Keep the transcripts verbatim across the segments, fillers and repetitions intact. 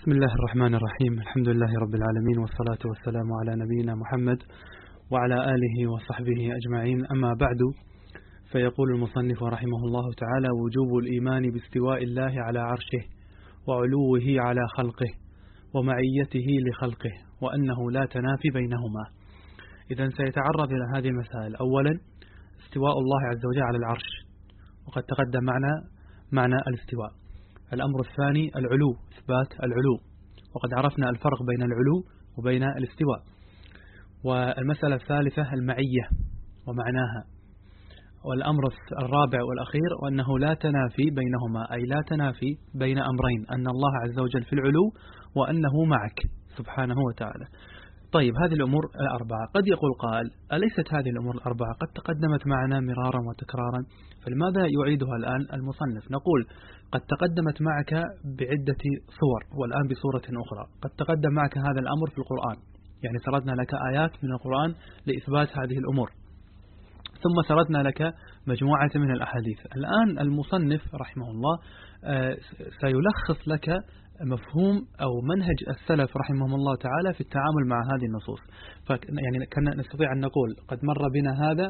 بسم الله الرحمن الرحيم. الحمد لله رب العالمين، والصلاة والسلام على نبينا محمد وعلى آله وصحبه أجمعين. أما بعد، فيقول المصنف رحمه الله تعالى: وجوب الإيمان باستواء الله على عرشه وعلوه على خلقه ومعيته لخلقه، وأنه لا تنافي بينهما. إذن سيتعرض إلى هذه المسائل. أولا، استواء الله عز وجل على العرش، وقد تقدم معنا معنى الاستواء. الأمر الثاني العلو، إثبات العلو، وقد عرفنا الفرق بين العلو وبين الاستواء. والمسألة الثالثة المعية ومعناها. والأمر الرابع والأخير وأنه لا تنافي بينهما، أي لا تنافي بين أمرين، أن الله عز وجل في العلو وأنه معك سبحانه وتعالى. طيب، هذه الأمور الأربعة. قد يقول قائل: أليست هذه الأمور الأربعة قد تقدمت معنا مرارا وتكرارا، فلماذا يعيدها الآن المصنف؟ نقول: قد تقدمت معك بعدة صور، والآن بصورة أخرى. قد تقدم معك هذا الأمر في القرآن، يعني سردنا لك آيات من القرآن لإثبات هذه الأمور، ثم سردنا لك مجموعة من الأحاديث. الآن المصنف رحمه الله سيلخص لك مفهوم أو منهج السلف رحمهم الله تعالى في التعامل مع هذه النصوص. يعني كنا نستطيع أن نقول قد مر بنا هذا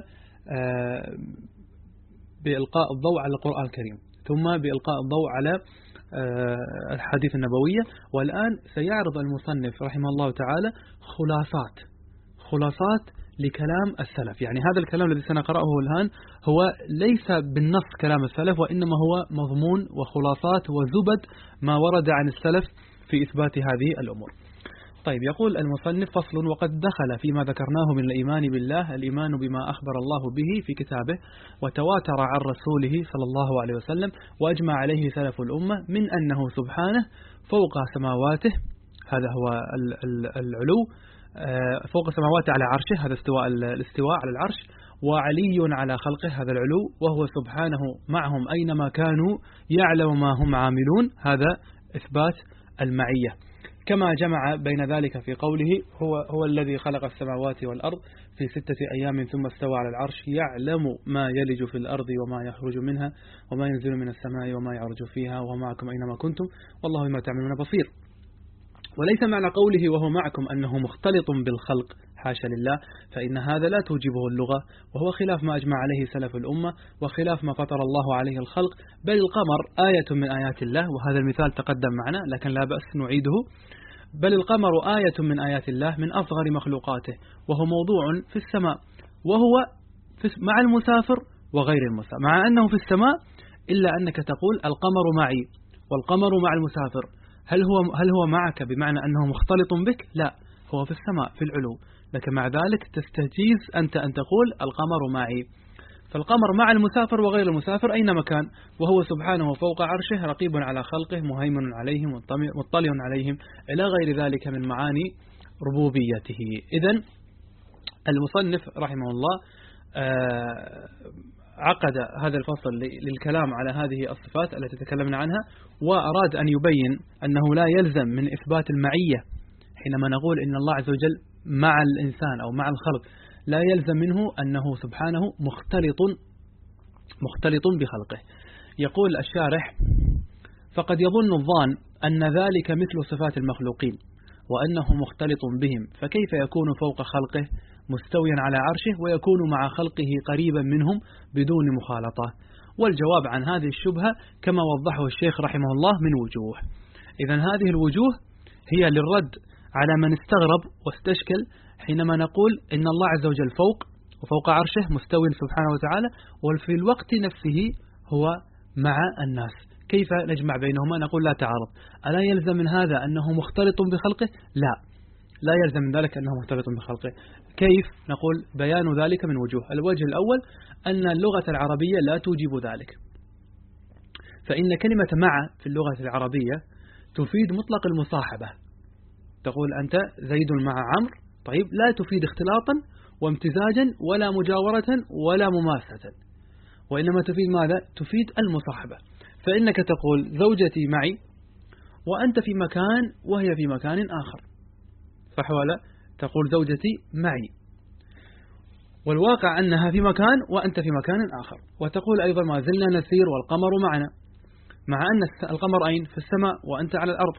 بإلقاء الضوء على القرآن الكريم، ثم بإلقاء الضوء على الحديث النبوية، والآن سيعرض المصنف رحمه الله تعالى خلاصات خلاصات لكلام السلف. يعني هذا الكلام الذي سنقرأه الآن هو ليس بالنص كلام السلف، وإنما هو مضمون وخلاصات وزبد ما ورد عن السلف في إثبات هذه الأمور. طيب، يقول المصنف: فصل: وقد دخل فيما ذكرناه من الإيمان بالله الإيمان بما أخبر الله به في كتابه وتواتر عن رسوله صلى الله عليه وسلم وأجمع عليه سلف الأمة من أنه سبحانه فوق سماواته، هذا هو العلو، فوق سماواته على عرشه، هذا استواء الاستواء على العرش، وعلي على خلقه، هذا العلو، وهو سبحانه معهم أينما كانوا يعلم ما هم عاملون، هذا إثبات المعية. كما جمع بين ذلك في قوله: هو هو الذي خلق السماوات والأرض في ستة أيام ثم استوى على العرش يعلم ما يلج في الأرض وما يخرج منها وما ينزل من السماء وما يعرج فيها وهو معكم أينما كنتم والله بما تعملون بصير. وليس معنى قوله وهو معكم أنه مختلط بالخلق، حاشا لله، فإن هذا لا توجبه اللغة، وهو خلاف ما أجمع عليه سلف الأمة وخلاف ما فطر الله عليه الخلق. بل القمر آية من آيات الله، وهذا المثال تقدم معنا لكن لا بأس نعيده. بل القمر آية من آيات الله من أصغر مخلوقاته، وهو موضوع في السماء، وهو في مع المسافر وغير المسافر، مع أنه في السماء إلا أنك تقول القمر معي والقمر مع المسافر. هل هو هل هو معك بمعنى أنه مختلط بك؟ لا، هو في السماء في العلو، لكن مع ذلك تستجيز أنت أن تقول القمر معي. فالقمر مع المسافر وغير المسافر أينما كان، وهو سبحانه فوق عرشه رقيب على خلقه مهيمن عليهم مطلع عليهم، إلى غير ذلك من معاني ربوبيته. إذن المصنف رحمه الله عقد هذا الفصل للكلام على هذه الصفات التي تكلمنا عنها، وأراد أن يبين أنه لا يلزم من إثبات المعية حينما نقول إن الله عز وجل مع الإنسان أو مع الخلق، لا يلزم منه أنه سبحانه مختلط مختلط بخلقه. يقول الشارح: فقد يظن الظان أن ذلك مثل صفات المخلوقين وأنه مختلط بهم، فكيف يكون فوق خلقه مستويا على عرشه ويكون مع خلقه قريبا منهم بدون مخالطة؟ والجواب عن هذه الشبهة كما وضحه الشيخ رحمه الله من وجوه. إذن هذه الوجوه هي للرد على من استغرب واستشكل حينما نقول إن الله عز وجل فوق وفوق عرشه مستوي سبحانه وتعالى، وفي الوقت نفسه هو مع الناس، كيف نجمع بينهما؟ نقول لا تعارض. ألا يلزم من هذا أنه مختلط بخلقه؟ لا، لا يلزم من ذلك أنه مختلط بخلقه. كيف؟ نقول بيان ذلك من وجوه. الوجه الأول أن اللغة العربية لا توجب ذلك، فإن كلمة مع في اللغة العربية تفيد مطلق المصاحبة. تقول أنت زيد مع عمرو، طيب، لا تفيد اختلاطا وامتزاجا ولا مجاورة ولا مماسة، وإنما تفيد ماذا؟ تفيد المصاحبة. فإنك تقول زوجتي معي وأنت في مكان وهي في مكان آخر، صح ولا؟ تقول زوجتي معي، والواقع أنها في مكان وأنت في مكان آخر. وتقول أيضا ما زلنا نسير والقمر معنا، مع أن القمر أين؟ في السماء وأنت على الأرض.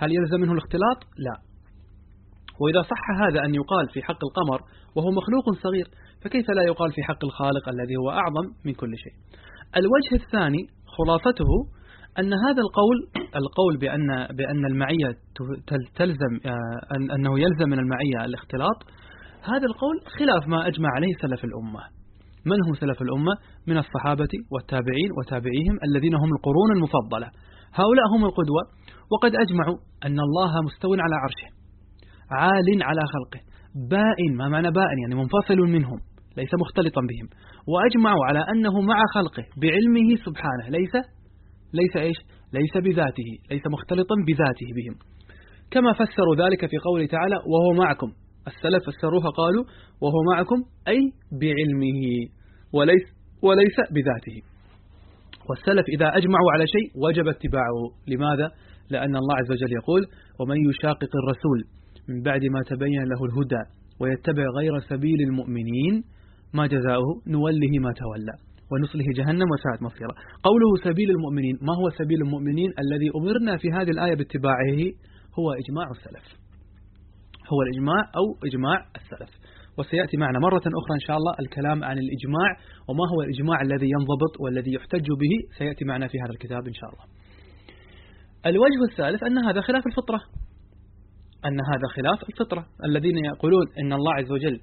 هل يلزم منه الاختلاط؟ لا. وإذا صح هذا أن يقال في حق القمر وهو مخلوق صغير، فكيف لا يقال في حق الخالق الذي هو أعظم من كل شيء؟ الوجه الثاني خلاصته أن هذا القول القول بأن بأن المعية تلزم أنه يلزم من المعية الاختلاط، هذا القول خلاف ما أجمع عليه سلف الأمة. من هم سلف الأمة؟ من الصحابة والتابعين وتابعيهم الذين هم القرون المفضلة، هؤلاء هم القدوة، وقد أجمعوا أن الله مستو على عرشه عال على خلقه بائن. ما معنى بائن؟ يعني منفصل منهم ليس مختلطا بهم، وأجمعوا على أنه مع خلقه بعلمه سبحانه، ليس ليس إيش؟ ليس بذاته، ليس مختلطا بذاته بهم، كما فسروا ذلك في قوله تعالى وهو معكم. السلف فسروها قالوا وهو معكم أي بعلمه وليس وليس بذاته. والسلف إذا أجمعوا على شيء وجب اتباعه. لماذا؟ لأن الله عز وجل يقول ومن يشاقق الرسول من بعد ما تبين له الهدى ويتبع غير سبيل المؤمنين ما جزاؤه نوله ما تولى ونصله جهنم وساءت مصيرا. قوله سبيل المؤمنين، ما هو سبيل المؤمنين الذي أمرنا في هذه الآية باتباعه؟ هو إجماع السلف، هو الإجماع أو إجماع السلف. وسيأتي معنا مرة أخرى إن شاء الله الكلام عن الإجماع وما هو الإجماع الذي ينضبط والذي يحتج به، سيأتي معنا في هذا الكتاب إن شاء الله. الوجه الثالث أن هذا خلاف الفطرة، أن هذا خلاف الفطرة. الذين يقولون إن الله عز وجل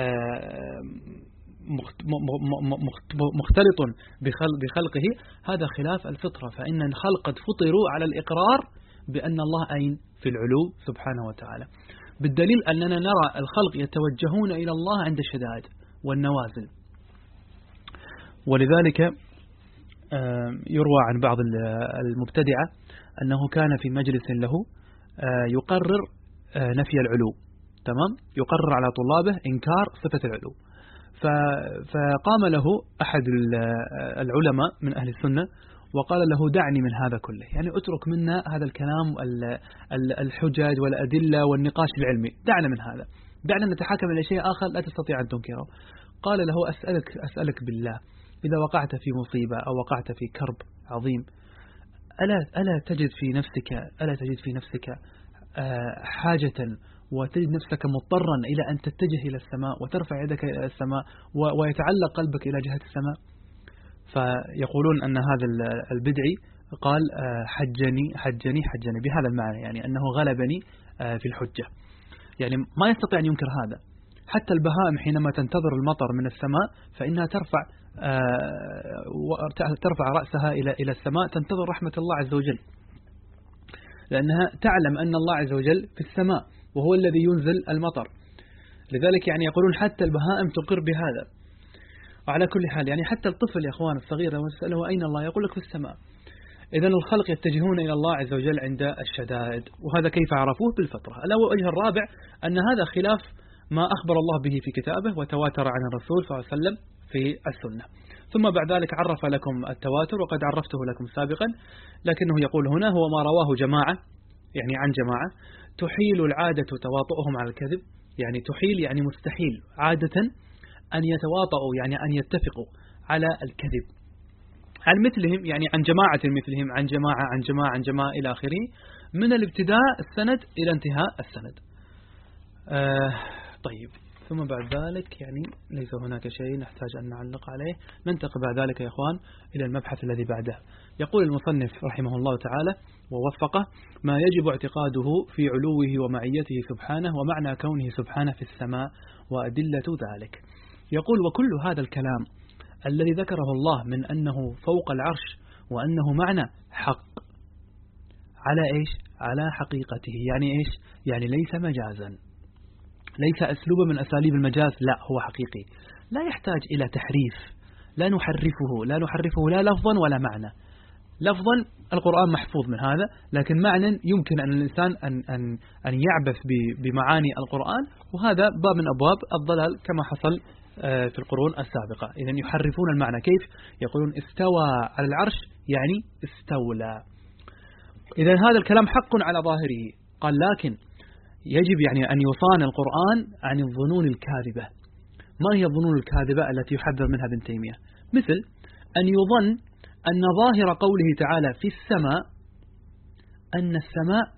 مختلط بخلقه، هذا خلاف الفطرة، فإن الخلق قد فطروا على الإقرار بأن الله أين في العلو سبحانه وتعالى، بالدليل أننا نرى الخلق يتوجهون إلى الله عند الشدائد والنوازل. ولذلك يروى عن بعض المبتدعة أنه كان في مجلس له يقرر نفي العلو، تمام، يقرر على طلابه إنكار صفة العلو، فقام له أحد العلماء من أهل السنة وقال له دعني من هذا كله، يعني اترك منا هذا الكلام الحجج والأدلة والنقاش العلمي، دعنا من هذا، دعنا نتحاكم إلى شيء آخر لا تستطيع أن تنكره. قال له أسألك, أسألك بالله إذا وقعت في مصيبة أو وقعت في كرب عظيم ألا, ألا تجد في نفسك ألا تجد في نفسك حاجة وتجد نفسك مضطرا إلى أن تتجه إلى السماء وترفع يدك إلى السماء ويتعلق قلبك إلى جهة السماء؟ فيقولون أن هذا البدعي قال حجني حجني حجني بهذا المعنى، يعني أنه غلبني في الحجة، يعني ما يستطيع أن ينكر هذا. حتى البهائم حينما تنتظر المطر من السماء فإنها ترفع ترفع رأسها إلى إلى السماء تنتظر رحمة الله عز وجل، لأنها تعلم أن الله عز وجل في السماء وهو الذي ينزل المطر. لذلك يعني يقولون حتى البهائم تقر بهذا. وعلى كل حال يعني حتى الطفل يا أخوان الصغير لما تسأله أين الله يقول لك في السماء. إذن الخلق يتجهون إلى الله عز وجل عند الشدائد، وهذا كيف عرفوه؟ بالفطرة. الوجه الرابع أن هذا خلاف ما أخبر الله به في كتابه وتواتر عن الرسول صلى الله عليه وسلم في السنة. ثم بعد ذلك عرف لكم التواتر وقد عرفته لكم سابقا، لكنه يقول هنا هو ما رواه جماعة، يعني عن جماعة تحيل العادة تواطؤهم على الكذب، يعني تحيل يعني مستحيل عادة أن يتواطؤوا، يعني أن يتفقوا على الكذب، عن مثلهم، يعني عن جماعة مثلهم، عن جماعة عن جماعة عن جماعة إلى آخره، من الابتداء السند إلى انتهاء السند. آه طيب، ثم بعد ذلك يعني ليس هناك شيء نحتاج أن نعلق عليه. ننتقل بعد ذلك يا إخوان إلى المبحث الذي بعده. يقول المصنف رحمه الله تعالى ووفقه: ما يجب اعتقاده في علوه ومعيته سبحانه ومعنى كونه سبحانه في السماء وأدلة ذلك. يقول: وكل هذا الكلام الذي ذكره الله من أنه فوق العرش وأنه معنى حق على إيش؟ على حقيقته، يعني إيش؟ يعني ليس مجازا، ليس أسلوبا من أساليب المجاز، لا هو حقيقي، لا يحتاج إلى تحريف، لا نحرفه لا نحرفه لا لفظا ولا معنى. لفظا القرآن محفوظ من هذا، لكن معنى يمكن أن الإنسان أن, أن, أن يعبث بمعاني القرآن، وهذا باب من أبواب الضلال كما حصل في القرون السابقة. إذن يحرفون المعنى. كيف؟ يقولون استوى على العرش يعني استولى. إذن هذا الكلام حق على ظاهره. قال: لكن يجب يعني أن يصان القرآن عن الظنون الكاذبة. ما هي الظنون الكاذبة التي يحذر منها ابن تيمية؟ مثل أن يظن أن ظاهر قوله تعالى في السماء أن السماء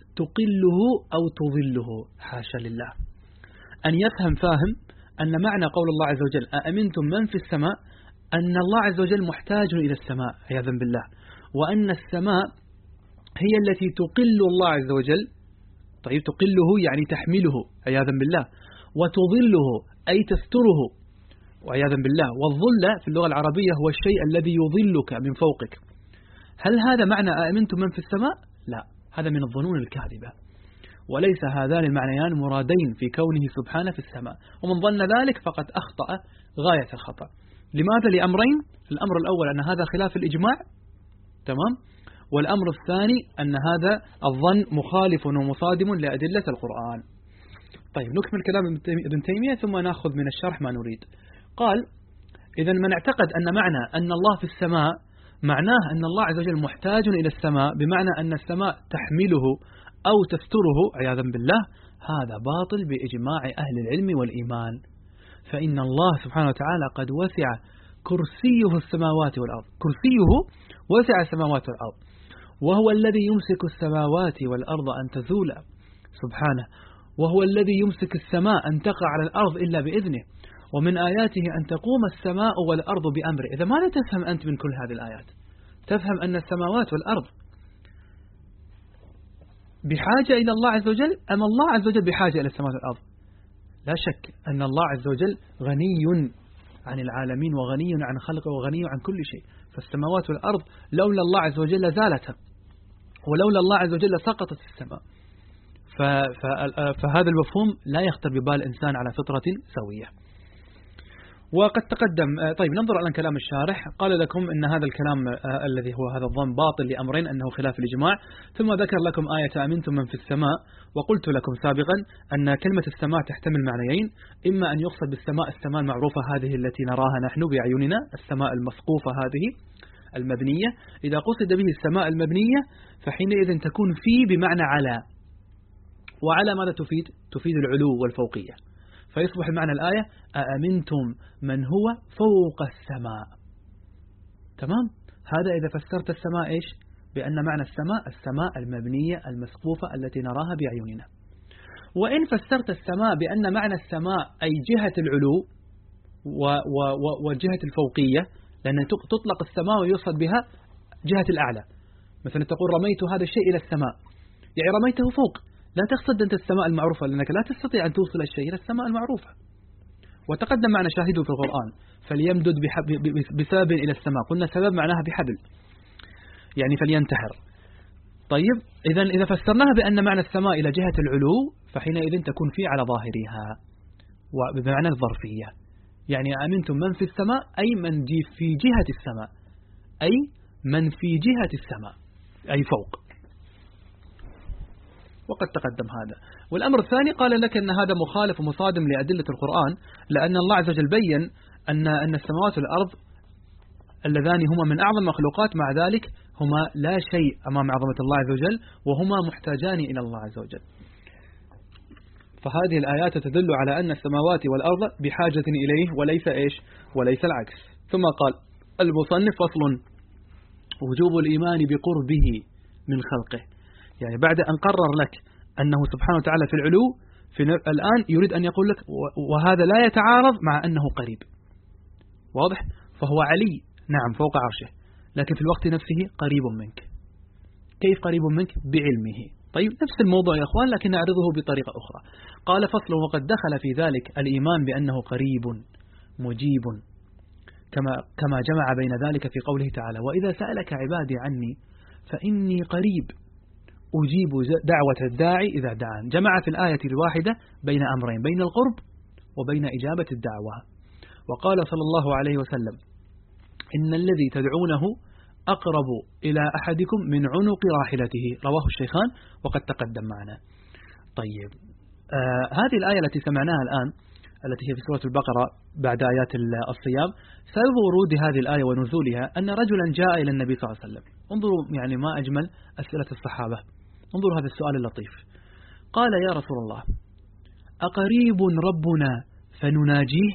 تقله أو تظله، حاشا لله. أن يفهم فاهم أن معنى قول الله عز وجل أأمنتم من في السماء أن الله عز وجل محتاج إلى السماء عياذا بالله، وأن السماء هي التي تقل الله عز وجل. طيب تقله يعني تحمله عياذا بالله، وتظله أي تستره وعياذا بالله. والظل في اللغة العربية هو الشيء الذي يظلك من فوقك. هل هذا معنى أأمنتم من في السماء؟ لا، هذا من الظنون الكاذبة، وليس هذان المعنيان مرادين في كونه سبحانه في السماء، ومن ظن ذلك فقد أخطأ غاية الخطأ. لماذا؟ لأمرين. الأمر الأول أن هذا خلاف الإجماع، تمام، والأمر الثاني أن هذا الظن مخالف ومصادم لأدلة القرآن. طيب نكمل كلام ابن تيمية ثم نأخذ من الشرح ما نريد. قال: إذا من اعتقد أن معنى أن الله في السماء معناه أن الله عز وجل محتاج إلى السماء، بمعنى أن السماء تحمله أو تستره عياذا بالله، هذا باطل بإجماع أهل العلم والإيمان. فإن الله سبحانه وتعالى قد وسع كرسيه السماوات والأرض، كرسيه وسع السماوات والأرض، وهو الذي يمسك السماوات والأرض أن تزولا سبحانه، وهو الذي يمسك السماء أن تقع على الأرض إلا بإذنه، ومن آياته أن تقوم السماء والأرض بأمره. إذا ماذا تفهم أنت من كل هذه الآيات؟ تفهم أن السماوات والأرض بحاجة إلى الله عز وجل، أم الله عز وجل بحاجة إلى السماوات والأرض؟ لا شك أن الله عز وجل غني عن العالمين وغني عن خلقه وغني عن كل شيء، فالسماوات والأرض لولا الله عز وجل زالتا، ولولا الله عز وجل سقطت السماء. فهذا المفهوم لا يخطر ببال الإنسان على فطرة سوية. وقد تقدم. طيب ننظر الآن كلام الشارح. قال لكم أن هذا الكلام آه الذي هو هذا الظن باطل لأمرين، أنه خلاف الإجماع، ثم ذكر لكم آية أمنتم من في السماء. وقلت لكم سابقا أن كلمة السماء تحتمل معنيين، إما أن يقصد بالسماء السماء المعروفة هذه التي نراها نحن بأعيننا، السماء المسقوفة هذه المبنية. إذا قصد به السماء المبنية فحينئذ تكون في بمعنى على، وعلى ماذا تفيد؟ تفيد العلو والفوقية، فيصبح المعنى الآية أأمنتم من هو فوق السماء. تمام؟ هذا إذا فسرت السماء إيش؟ بأن معنى السماء السماء المبنية المسقوفة التي نراها بأعيننا. وإن فسرت السماء بأن معنى السماء أي جهة العلو وجهة الفوقية، لأن تطلق السماء ويوصل بها جهة الأعلى. مثلا تقول رميت هذا الشيء إلى السماء، يعني رميته فوق، لا تقصد أنت السماء المعروفة، لأنك لا تستطيع أن توصل الشيء إلى السماء المعروفة. وتقدم معنا شاهده في القرآن فليمدد بسبب إلى السماء، قلنا سبب معناها بحبل، يعني فلينتحر. طيب إذا إذا فسرناها بأن معنى السماء إلى جهة العلو فحينئذ تكون في على ظاهرها وبمعنى الظرفية، يعني أمنتم من في السماء أي من في جهة السماء، أي من في جهة السماء أي فوق. وقد تقدم هذا. والأمر الثاني قال لك أن هذا مخالف ومصادم لأدلة القرآن، لأن الله عز وجل بين أن أن السماوات والأرض اللذان هما من أعظم المخلوقات، مع ذلك هما لا شيء أمام عظمة الله عز وجل، وهما محتاجان إلى الله عز وجل. فهذه الآيات تدل على أن السماوات والأرض بحاجة إليه وليس إيش؟ وليس العكس. ثم قال المصنف: فصل: وجوب الإيمان بقربه من خلقه. يعني بعد أن قرر لك أنه سبحانه وتعالى في العلو، في الآن يريد أن يقول لك وهذا لا يتعارض مع أنه قريب. واضح؟ فهو علي نعم فوق عرشه، لكن في الوقت نفسه قريب منك. كيف قريب منك؟ بعلمه. طيب نفس الموضوع يا أخوان، لكن نعرضه بطريقة أخرى. قال فصل: وقد دخل في ذلك الإيمان بأنه قريب مجيب، كما كما جمع بين ذلك في قوله تعالى: وإذا سألك عبادي عني فإني قريب أجيب دعوة الداعي إذا دعان. جمع في الآية الواحدة بين أمرين، بين القرب وبين إجابة الدعوة. وقال صلى الله عليه وسلم: إن الذي تدعونه أقرب إلى أحدكم من عنق راحلته، رواه الشيخان وقد تقدم معنا. طيب آه هذه الآية التي سمعناها الآن التي هي في سورة البقرة بعد آيات الصيام، سبب ورود هذه الآية ونزولها أن رجلا جاء إلى النبي صلى الله عليه وسلم. انظروا يعني ما أجمل أسئلة الصحابة، انظروا هذا السؤال اللطيف. قال: يا رسول الله، أقريب ربنا فنناجيه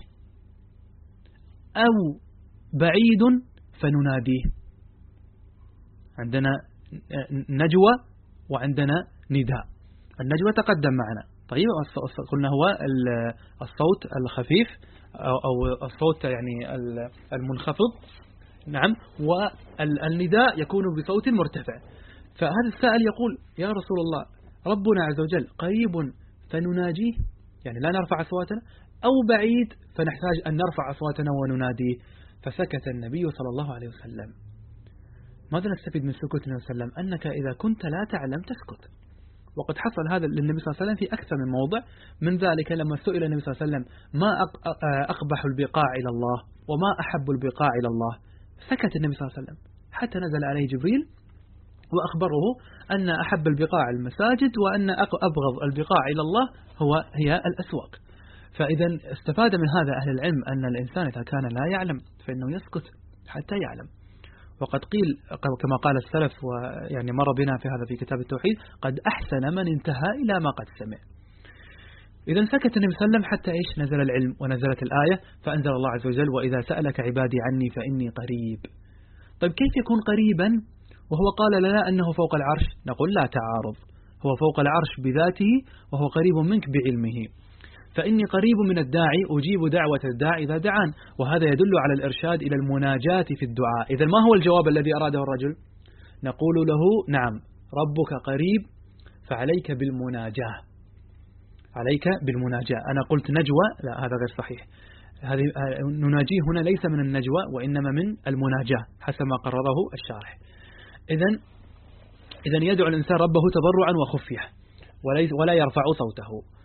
أو بعيد فنناديه؟ عندنا نجوى وعندنا نداء. النجوى تقدم معنا. طيب قلنا هو الصوت الخفيف أو الصوت يعني المنخفض، نعم، والنداء يكون بصوت مرتفع. فهذا السائل يقول يا رسول الله ربنا عز وجل قريب فنناجيه، يعني لا نرفع أصواتنا، أو بعيد فنحتاج أن نرفع أصواتنا ونناديه؟ فسكت النبي صلى الله عليه وسلم. ماذا نستفيد من سكوت النبي صلى الله عليه وسلم؟ أنك إذا كنت لا تعلم تسكت. وقد حصل هذا للنبي صلى الله عليه وسلم في أكثر من موضع. من ذلك لما سئل النبي صلى الله عليه وسلم ما أقبح البقاع إلى الله وما أحب البقاع إلى الله، سكت النبي صلى الله عليه وسلم حتى نزل عليه جبريل وأخبره أن أحب البقاع المساجد وأن أبغض البقاع إلى الله هو هي الأسواق. فإذا استفاد من هذا أهل العلم أن الإنسان إذا كان لا يعلم فإنه يسكت حتى يعلم. وقد قيل كما قال السلف، ويعني مر بنا في هذا في كتاب التوحيد، قد أحسن من انتهى إلى ما قد سمع. إذا سكت النبي صلى الله عليه وسلم حتى إيش؟ نزل العلم ونزلت الآية، فأنزل الله عز وجل وإذا سألك عبادي عني فإني قريب. طيب كيف يكون قريبا وهو قال لنا أنه فوق العرش؟ نقول لا تعارض، هو فوق العرش بذاته وهو قريب منك بعلمه. فإني قريب من الداعي أجيب دعوة الداعي إذا دعان، وهذا يدل على الإرشاد إلى المناجاة في الدعاء. إذا ما هو الجواب الذي أراده الرجل؟ نقول له نعم ربك قريب فعليك بالمناجاة، عليك بالمناجاة. أنا قلت نجوى، لا هذا غير صحيح. هذه نناجيه هنا ليس من النجوى وإنما من المناجاة حسب ما قرره الشارح. إذن إذن يدعو الإنسان ربه تضرعا وخفية ولا يرفع صوته.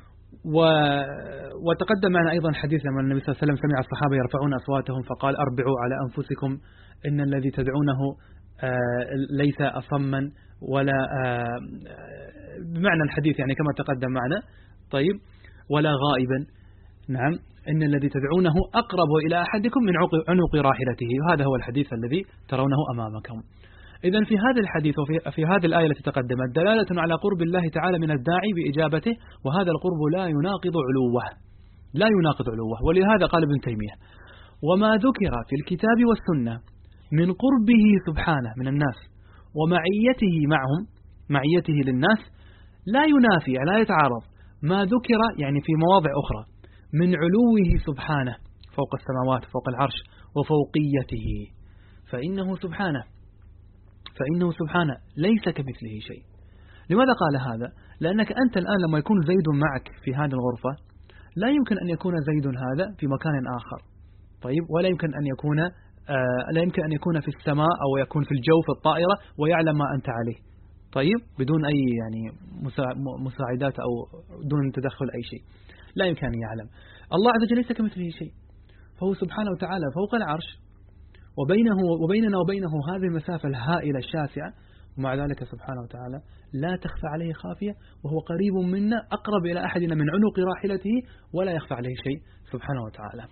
وتقدم معنا أيضا حديث لما النبي صلى الله عليه وسلم سمع الصحابة يرفعون أصواتهم فقال أربعوا على أنفسكم إن الذي تدعونه ليس أصما ولا بمعنى الحديث يعني كما تقدم معنا، طيب، ولا غائبا، نعم، إن الذي تدعونه أقرب إلى أحدكم من عنق راحلته. وهذا هو الحديث الذي ترونه أمامكم. إذن في هذا الحديث وفي في هذه الآية التي تقدمت دلالة على قرب الله تعالى من الداعي بإجابته، وهذا القرب لا يناقض علوه، لا يناقض علوه. ولهذا قال ابن تيمية وما ذكر في الكتاب والسنة من قربه سبحانه من الناس ومعيته معهم، معيته للناس، لا ينافي لا يتعارض ما ذكر يعني في مواضع أخرى من علوه سبحانه فوق السماوات فوق العرش وفوقيته. فإنه سبحانه فإنه سبحانه ليس كمثله شيء. لماذا قال هذا؟ لأنك أنت الآن لما يكون زيد معك في هذه الغرفة لا يمكن أن يكون زيد هذا في مكان آخر، طيب، ولا يمكن أن يكون آه لا يمكن أن يكون في السماء أو يكون في الجو في الطائرة ويعلم ما أنت عليه، طيب، بدون أي يعني مساعدات أو دون تدخل أي شيء، لا يمكن أن يعلم. الله عز وجل ليس كمثله شيء، فهو سبحانه وتعالى فوق العرش وبينه وبيننا وبينه هذه المسافة الهائلة الشاسعة، ومع ذلك سبحانه وتعالى لا تخفى عليه خافية، وهو قريب منا أقرب إلى أحدنا من عنق راحلته ولا يخفى عليه شيء سبحانه وتعالى.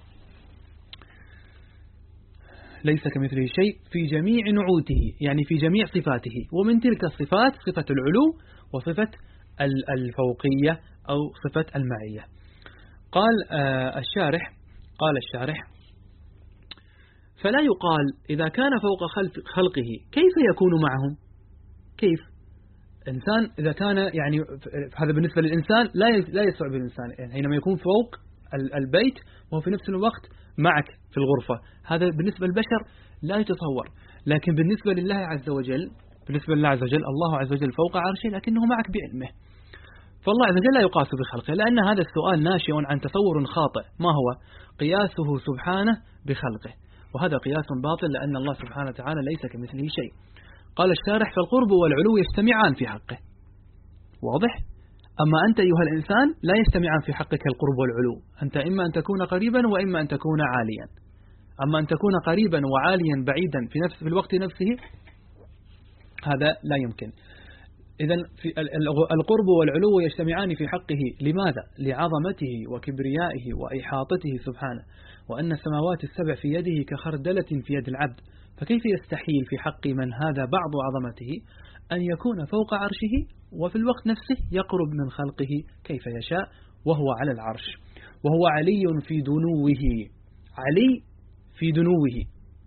ليس كمثله شيء في جميع نعوته، يعني في جميع صفاته، ومن تلك الصفات صفة العلو وصفة الفوقية أو صفة المعية. قال آه الشارح قال الشارح فلا يقال إذا كان فوق خلقه كيف يكون معهم؟ كيف؟ إنسان إذا كان يعني هذا بالنسبة للإنسان لا لا يستوعب الإنسان، يعني حينما يكون فوق البيت وهو في نفس الوقت معك في الغرفة، هذا بالنسبة للبشر لا يتصور. لكن بالنسبة لله عز وجل بالنسبة لله عز وجل الله عز وجل فوق عرشه لكنه معك بعلمه. فالله عز وجل لا يقاس بخلقه، لأن هذا السؤال ناشئ عن تصور خاطئ. ما هو؟ قياسه سبحانه بخلقه، وهذا قياس باطل لأن الله سبحانه وتعالى ليس كمثله شيء. قال الشارح فالقرب والعلو يجتمعان في حقه، واضح؟ أما أنت أيها الإنسان لا يجتمعان في حقك القرب والعلو، أنت إما أن تكون قريبا وإما أن تكون عاليا. أما أن تكون قريبا وعاليا بعيدا في نفس في الوقت نفسه هذا لا يمكن. إذن في القرب والعلو يجتمعان في حقه، لماذا؟ لعظمته وكبريائه وإحاطته سبحانه، وأن السماوات السبع في يده كخردلة في يد العبد، فكيف يستحيل في حق من هذا بعض عظمته أن يكون فوق عرشه وفي الوقت نفسه يقرب من خلقه كيف يشاء وهو على العرش، وهو علي في دنوه، علي في دنوه،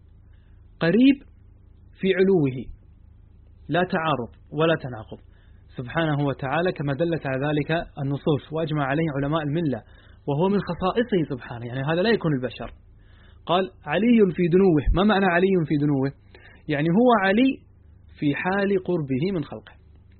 قريب في علوه، لا تعارض ولا تناقض. سبحانه وتعالى كما دلت على ذلك النصوص وأجمع عليه علماء الملة، وهو من خصائصه سبحانه، يعني هذا لا يكون البشر. قال علي في دنوه. ما معنى علي في دنوه؟ يعني هو علي في حال قربه من خلقه.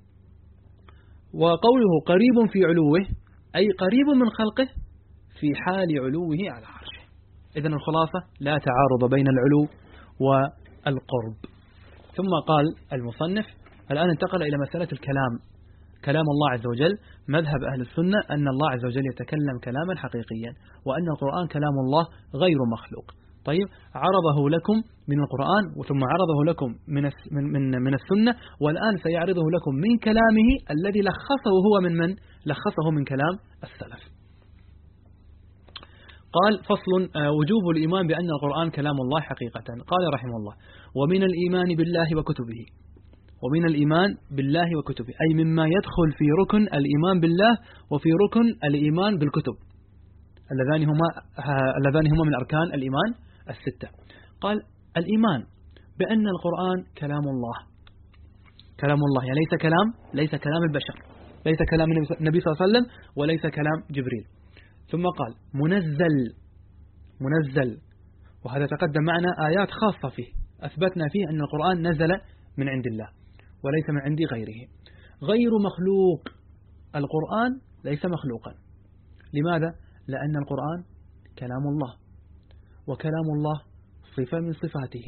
وقوله قريب في علوه أي قريب من خلقه في حال علوه على عرشه. إذن الخلاصة لا تعارض بين العلو والقرب. ثم قال المصنف الآن انتقل إلى مسألة الكلام، كلام الله عز وجل. مذهب أهل السنة أن الله عز وجل يتكلم كلاما حقيقيا، وأن القرآن كلام الله غير مخلوق. طيب، عرضه لكم من القرآن وثم عرضه لكم من من من السنة، والآن سيعرضه لكم من كلامه الذي لخصه هو من من لخصه من كلام السلف. قال فصل وجوب الإيمان بأن القرآن كلام الله حقيقة. قال رحمه الله ومن الإيمان بالله وكتبه. ومن الإيمان بالله وكتبه أي مما يدخل في ركن الإيمان بالله وفي ركن الإيمان بالكتب اللذان هما اللذان هما من أركان الإيمان الستة. قال الإيمان بأن القرآن كلام الله، كلام الله يعني ليس كلام ليس كلام البشر، ليس كلام النبي صلى الله عليه وسلم، وليس كلام جبريل. ثم قال منزل، منزل وهذا تقدم معنا آيات خاصة فيه أثبتنا فيه أن القرآن نزل من عند الله وليس من عند غيره. غير مخلوق، القرآن ليس مخلوقا. لماذا؟ لأن القرآن كلام الله، وكلام الله صفة من صفاته،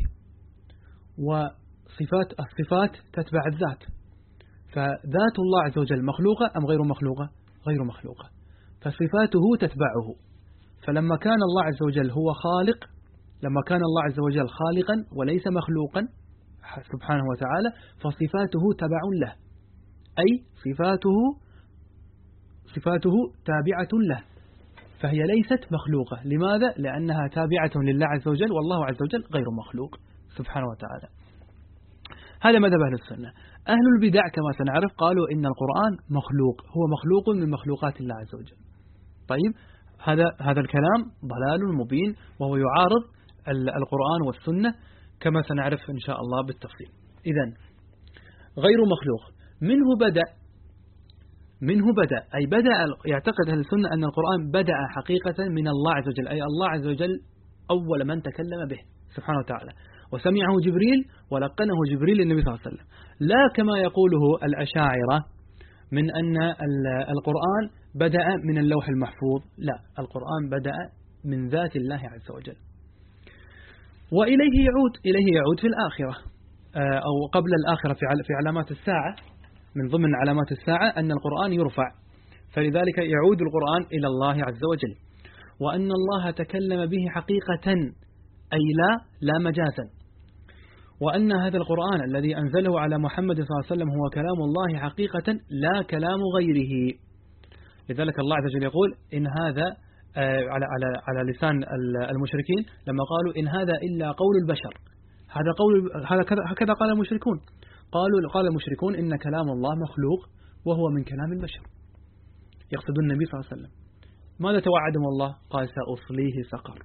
وصفات الصفات تتبع الذات. فذات الله عز وجل مخلوقة أم غير مخلوقة؟ غير مخلوقة، فصفاته تتبعه. فلما كان الله عز وجل هو خالق، لما كان الله عز وجل خالقا وليس مخلوقا سبحانه وتعالى، فصفاته تبع له، أي صفاته صفاته تابعة له، فهي ليست مخلوقة. لماذا؟ لأنها تابعة لله عز وجل، والله عز وجل غير مخلوق سبحانه وتعالى. هذا مذهب أهل السنة. أهل البدع كما سنعرف قالوا إن القرآن مخلوق، هو مخلوق من مخلوقات الله عز وجل. طيب، هذا هذا الكلام ضلال مبين، وهو يعارض القرآن والسنة كما سنعرف إن شاء الله بالتفصيل. إذن غير مخلوق منه بدأ، منه بدأ أي بدأ يعتقد أهل السنة أن القرآن بدأ حقيقة من الله عز وجل، أي الله عز وجل أول من تكلم به سبحانه وتعالى، وسمعه جبريل ولقنه جبريل للنبي صلى الله عليه وسلم، لا كما يقوله الأشاعرة من أن القرآن بدأ من اللوح المحفوظ. لا، القرآن بدأ من ذات الله عز وجل، وإليه يعود، إليه يعود في الآخرة أو قبل الآخرة في علامات الساعة. من ضمن علامات الساعة أن القرآن يرفع، فلذلك يعود القرآن إلى الله عز وجل، وأن الله تكلم به حقيقة أي لا لا مجازا، وأن هذا القرآن الذي أنزله على محمد صلى الله عليه وسلم هو كلام الله حقيقة لا كلام غيره. لذلك الله عز وجل يقول إن هذا على على على لسان المشركين لما قالوا إن هذا إلا قول البشر، هذا قول هذا هكذا قال المشركون، قالوا قال المشركون إن كلام الله مخلوق وهو من كلام البشر، يقصدون النبي صلى الله عليه وسلم. ماذا توعدهم الله؟ قال سأصليه سقر،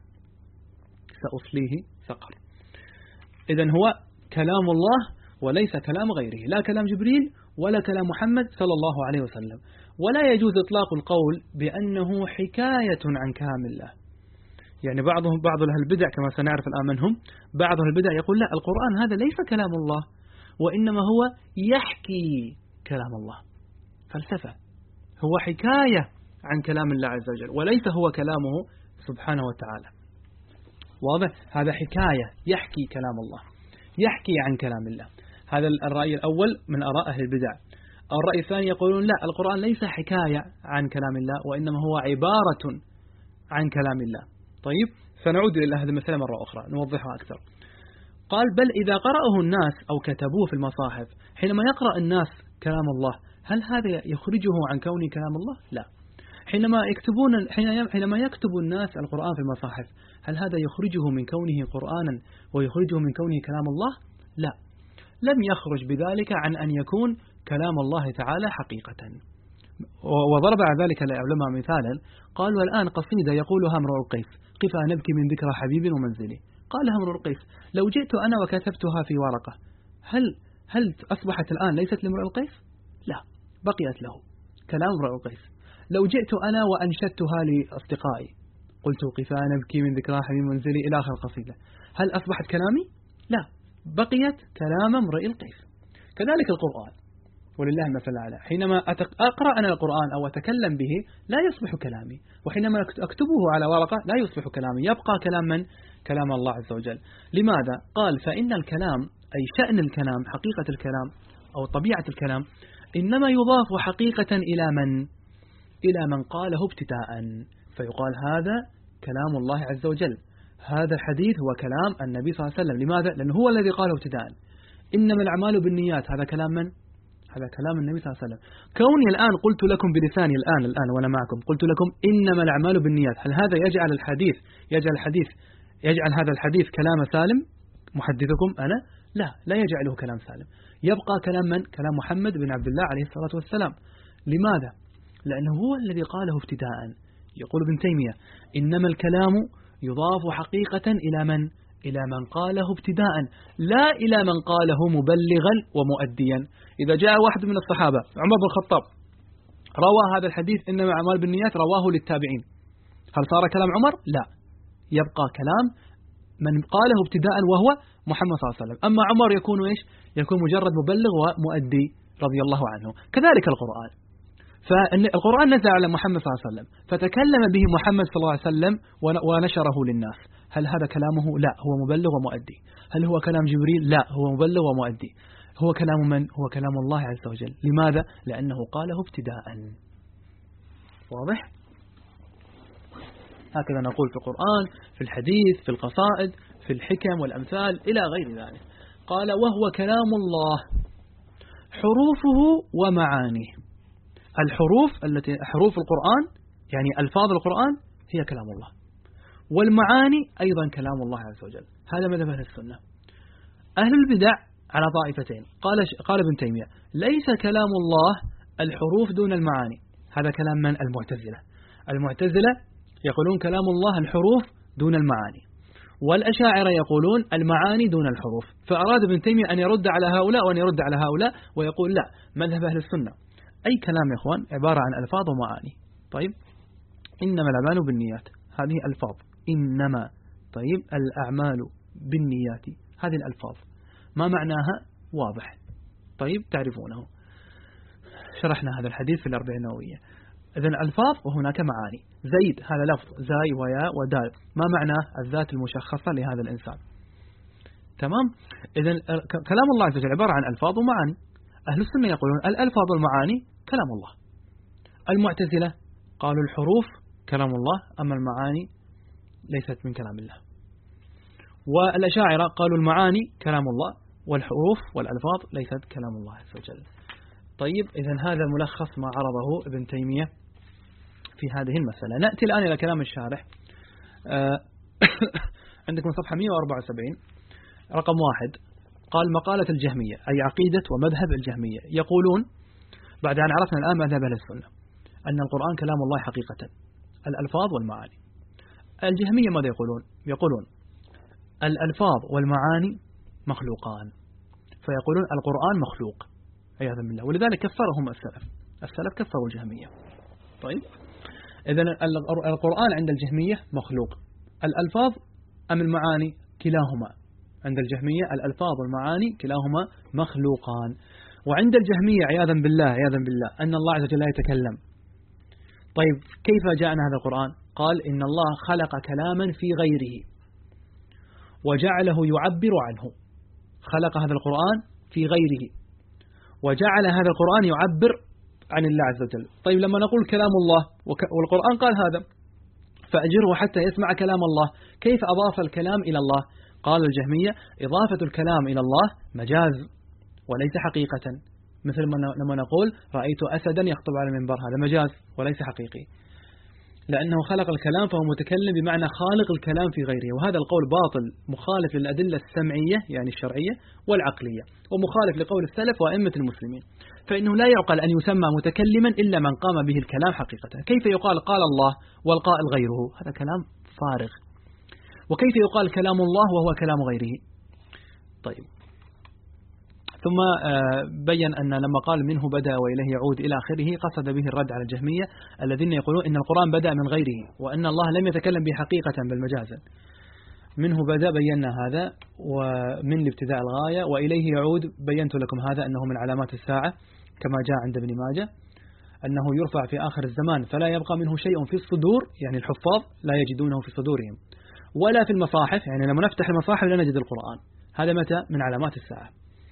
سأصليه سقر. إذن هو كلام الله وليس كلام غيره، لا كلام جبريل ولا كلام محمد صلى الله عليه وسلم. ولا يجوز إطلاق القول بأنه حكاية عن كلام الله. يعني بعضهم بعض أهل البدع كما سنعرف الآن منهم، بعض أهل البدع يقول لا، القرآن هذا ليس كلام الله، وإنما هو يحكي كلام الله، فلسفة، هو حكاية عن كلام الله عز وجل وليس هو كلامه سبحانه وتعالى. واضح؟ هذا حكاية، يحكي كلام الله، يحكي عن كلام الله. هذا الرأي الأول من آراء أهل البدع. الرأي الثاني يقولون لا، القرآن ليس حكاية عن كلام الله، وإنما هو عبارة عن كلام الله. طيب، سنعود إلى هذه المسألة مرة أخرى نوضحها أكثر. قال بل إذا قرأه الناس أو كتبوه في المصاحف، حينما يقرأ الناس كلام الله هل هذا يخرجه عن كونه كلام الله؟ لا. حينما يكتبون حينما يكتب الناس القرآن في المصاحف هل هذا يخرجه من كونه قرآنا ويخرجه من كونه كلام الله؟ لا، لم يخرج بذلك عن أن يكون كلام الله تعالى حقيقة. وضرب على ذلك العلماء مثالا، قال والآن قصيدة يقولها امرؤ القيس، قفا نبكي من ذكرى حبيب ومنزلي. قالها امرؤ القيس، لو جئت أنا وكتبتها في ورقة هل هل أصبحت الآن ليست لامرؤ القيس؟ لا، بقيت له كلام امرئ القيس. لو جئت أنا وأنشدتها لأصدقائي قلت قفا نبكي من ذكرى حبيب منزلي إلى آخر القصيدة، هل أصبحت كلامي؟ لا، بقيت كلام امرئ القيس. كذلك القرآن ولله المثل الأعلى، حينما أقرأ أنا القرآن أو أتكلم به لا يصبح كلامي، وحينما أكتبه على ورقة لا يصبح كلامي، يبقى كلام من؟ كلام الله عز وجل. لماذا؟ قال فإن الكلام أي شأن الكلام، حقيقة الكلام أو طبيعة الكلام، إنما يضاف حقيقة إلى من؟ إلى من قاله ابتداء، فيقال هذا كلام الله عز وجل، هذا الحديث هو كلام النبي صلى الله عليه وسلم. لماذا؟ لأنه هو الذي قاله ابتداء. إنما الأعمال بالنيات، هذا كلام من؟ هذا كلام النبي صلى الله عليه وسلم. كوني الآن قلت لكم بلساني الآن الآن وأنا معكم قلت لكم إنما الأعمال بالنيات، هل هذا يجعل الحديث يجعل الحديث يجعل هذا الحديث كلام سالم محدثكم أنا؟ لا، لا يجعله كلام سالم، يبقى كلام من؟ كلام محمد بن عبد الله عليه الصلاة والسلام. لماذا؟ لأنه هو الذي قاله ابتداء. يقول ابن تيمية إنما الكلام يضاف حقيقة إلى من؟ إلى من قاله ابتداء، لا إلى من قاله مبلغا ومؤديا. إذا جاء واحد من الصحابة عمر بن الخطاب روى هذا الحديث إنما الأعمال بالنيات، رواه للتابعين، هل صار كلام عمر؟ لا، يبقى كلام من قاله ابتداء وهو محمد صلى الله عليه وسلم. أما عمر يكون إيش؟ يكون مجرد مبلغ ومؤدي رضي الله عنه. كذلك القرآن، فالقرآن نزل على محمد صلى الله عليه وسلم فتكلم به محمد صلى الله عليه وسلم ونشره للناس، هل هذا كلامه؟ لا، هو مبلغ ومؤدي. هل هو كلام جبريل؟ لا، هو مبلغ ومؤدي. هو كلام من؟ هو كلام الله عز وجل. لماذا؟ لأنه قاله ابتداء. واضح؟ هكذا نقول في القرآن، في الحديث، في القصائد، في الحكم والأمثال إلى غير ذلك. قال وهو كلام الله حروفه ومعانيه. الحروف التي حروف القرآن يعني ألفاظ القرآن هي كلام الله، والمعاني أيضا كلام الله عز وجل. هذا مذهب أهل السنة. أهل البدع على طائفتين، قال قال ابن تيمية ليس كلام الله الحروف دون المعاني، هذا كلام من؟ المعتزلة. المعتزلة يقولون كلام الله الحروف دون المعاني، والأشاعرة يقولون المعاني دون الحروف. فأراد ابن تيمية أن يرد على هؤلاء وأن يرد على هؤلاء ويقول لا، مذهب أهل السنة أي كلام يا إخوان عبارة عن ألفاظ ومعاني. طيب إنما الأعمال بالنيات، هذه ألفاظ. إنما طيب الأعمال بالنيات، هذه الألفاظ ما معناها؟ واضح. طيب تعرفونه، شرحنا هذا الحديث في الأربعين النووية. إذن ألفاظ وهناك معاني. زيد هذا لفظ، زاي وياء ودال، ما معناه؟ الذات المشخصة لهذا الإنسان. تمام؟ إذن كلام الله عز وجل عبارة عن ألفاظ ومعاني. أهل السنة يقولون الألفاظ والمعاني كلام الله. المعتزلة قالوا الحروف كلام الله، أما المعاني ليست من كلام الله. والأشاعرة قالوا المعاني كلام الله والحروف والألفاظ ليست كلام الله عز وجل. طيب إذن هذا ملخص ما عرضه ابن تيمية في هذه المسألة. نأتي الآن إلى كلام الشارح. آه عندكم صفحة مئة وأربعة وسبعين رقم واحد، قال مقالة الجهمية أي عقيدة ومذهب الجهمية. يقولون بعد أن عرفنا الآن مذهب أهل السنة أن القرآن كلام الله حقيقة، الألفاظ والمعاني. الجهمية ماذا يقولون؟ يقولون الألفاظ والمعاني مخلوقان، فيقولون القرآن مخلوق عياذا بالله، ولذلك كفرهم السلف. السلف كفروا الجهمية. طيب إذن القرآن عند الجهمية مخلوق، الألفاظ أم المعاني؟ كلاهما. عند الجهمية الألفاظ والمعاني كلاهما مخلوقان. وعند الجهمية عياذا بالله عياذا بالله أن الله عز وجل لا يتكلم. طيب كيف جاءنا هذا القرآن؟ قال إن الله خلق كلاما في غيره وجعله يعبر عنه. خلق هذا القرآن في غيره وجعل هذا القرآن يعبر عن الله عز وجل. طيب لما نقول كلام الله والقرآن قال هذا فأجره حتى يسمع كلام الله، كيف أضاف الكلام إلى الله؟ قال الجهمية إضافة الكلام إلى الله مجاز وليس حقيقة، مثل لما نقول رأيت أسدا يخطب على المنبر، هذا مجاز وليس حقيقي، لأنه خلق الكلام فهو متكلم بمعنى خالق الكلام في غيره. وهذا القول باطل مخالف للأدلة السمعية يعني الشرعية والعقلية، ومخالف لقول السلف وأئمة المسلمين. فإنه لا يعقل أن يسمى متكلما إلا من قام به الكلام حقيقة. كيف يقال قال الله والقائل غيره؟ هذا كلام فارغ. وكيف يقال كلام الله وهو كلام غيره؟ طيب ثم بين أن لما قال منه بدأ وإليه يعود إلى آخره قصد به الرد على الجهمية الذين يقولون إن القرآن بدأ من غيره وأن الله لم يتكلم به حقيقة بل مجازا. منه بدأ بينا هذا، ومن الابتداء الغاية، وإليه يعود بينت لكم هذا أنه من علامات الساعة كما جاء عند ابن ماجه، أنه يرفع في آخر الزمان فلا يبقى منه شيء في الصدور، يعني الحفاظ لا يجدونه في صدورهم، ولا في المصاحف، يعني لما نفتح المصاحف لا نجد القرآن. هذا متى؟ من علامات الساعة.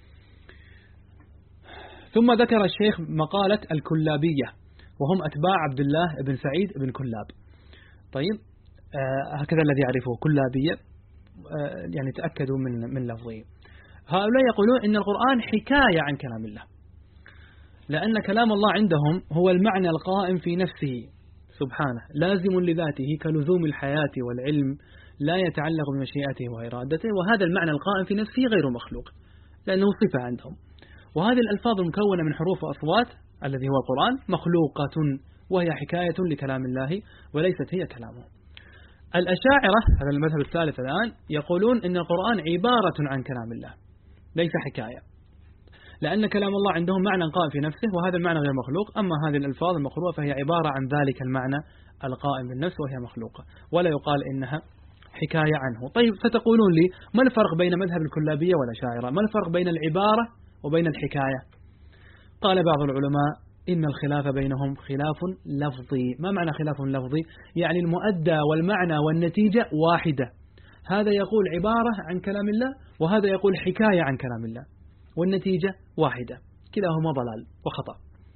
ثم ذكر الشيخ مقالة الكلابية وهم أتباع عبد الله بن سعيد بن كلاب. طيب آه هكذا الذي يعرفه كلابية، آه يعني تأكدوا من من لفظه. هؤلاء يقولون إن القرآن حكاية عن كلام الله، لأن كلام الله عندهم هو المعنى القائم في نفسه سبحانه لازم لذاته كلزوم الحياة والعلم لا يتعلق بمشيئته وإرادته، وهذا المعنى القائم في نفسه غير مخلوق لأنه صفة عندهم. وهذه الألفاظ المكونة من حروف وأصوات الذي هو القرآن مخلوقة وهي حكاية لكلام الله وليست هي كلامه. الأشاعرة هذا المذهب الثالث الآن يقولون إن القرآن عبارة عن كلام الله ليس حكاية، لأن كلام الله عندهم معنى قائم في نفسه وهذا المعنى غير مخلوق، أما هذه الألفاظ المقروءة فهي عبارة عن ذلك المعنى القائم بالنفس وهي مخلوقة ولا يقال إنها حكاية عنه. طيب فتقولون لي ما الفرق بين مذهب الكلابية والأشاعرة؟ ما الفرق بين العبارة وبين الحكاية؟ قال بعض العلماء إن الخلاف بينهم خلاف لفظي. ما معنى خلاف لفظي؟ يعني المؤدى والمعنى والنتيجة واحدة، هذا يقول عبارة عن كلام الله وهذا يقول حكاية عن كلام الله والنتيجة واحدة، كلاهما ضلال وخطأ.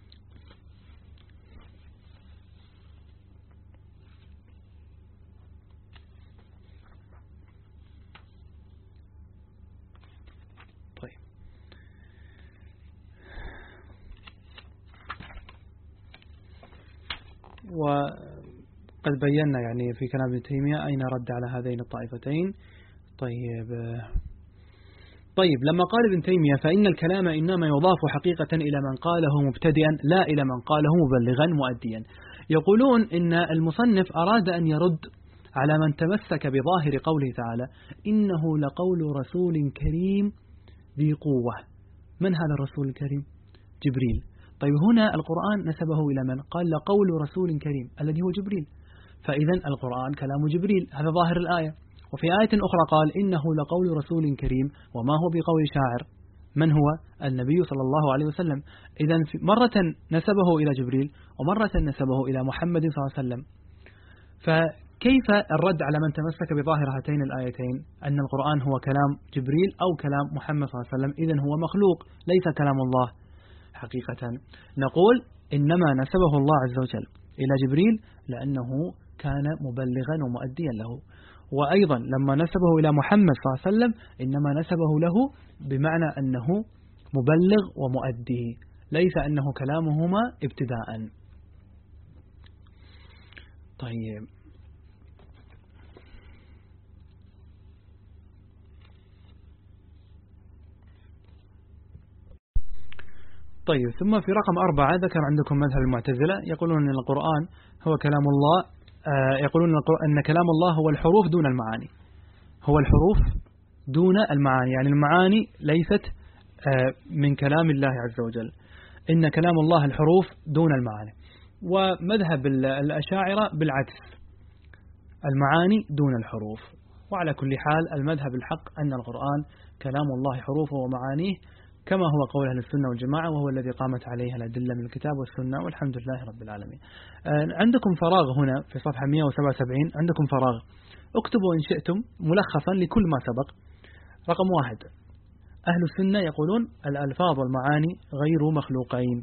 طيب وقد بينا يعني في كلام ابن تيمية أين رد على هذين الطائفتين. طيب طيب لما قال ابن تيمية فإن الكلام إنما يضاف حقيقة إلى من قاله مبتدئا لا إلى من قاله مبلغا مؤديا. يقولون إن المصنف أراد أن يرد على من تمسك بظاهر قوله تعالى إنه لقول رسول كريم ذي قوة. من هذا الرسول الكريم؟ جبريل. طيب هنا القرآن نسبه إلى من؟ قال لقول رسول كريم الذي هو جبريل، فإذا القرآن كلام جبريل، هذا ظاهر الآية. وفي آية أخرى قال إنه لقول رسول كريم وما هو بقول شاعر. من هو؟ النبي صلى الله عليه وسلم. إذا مرة نسبه إلى جبريل ومرة نسبه إلى محمد صلى الله عليه وسلم. فكيف الرد على من تمسك بظاهر هاتين الآيتين أن القرآن هو كلام جبريل أو كلام محمد صلى الله عليه وسلم؟ إذن هو مخلوق ليس كلام الله حقيقة. نقول إنما نسبه الله عز وجل إلى جبريل لأنه كان مبلغا ومؤديا له، وأيضا لما نسبه إلى محمد صلى الله عليه وسلم إنما نسبه له بمعنى أنه مبلغ ومؤدي، ليس أنه كلامهما ابتداء. طيب طيب ثم في رقم أربعة ذكر عندكم مذهب المعتزلة، يقولون أن القرآن هو كلام الله، يقولون أن كلام الله هو الحروف دون المعاني، هو الحروف دون المعاني، يعني المعاني ليست من كلام الله عز وجل، إن كلام الله الحروف دون المعاني. ومذهب الأشاعرة بالعكس، المعاني دون الحروف. وعلى كل حال المذهب الحق أن القرآن كلام الله حروفه ومعانيه كما هو قول أهل السنة والجماعة، وهو الذي قامت عليه الأدلة من الكتاب والسنة، والحمد لله رب العالمين. عندكم فراغ هنا في صفحة مئة وسبعة وسبعين، عندكم فراغ، اكتبوا إن شئتم ملخصا لكل ما سبق. رقم واحد، أهل السنة يقولون الألفاظ والمعاني غير مخلوقين.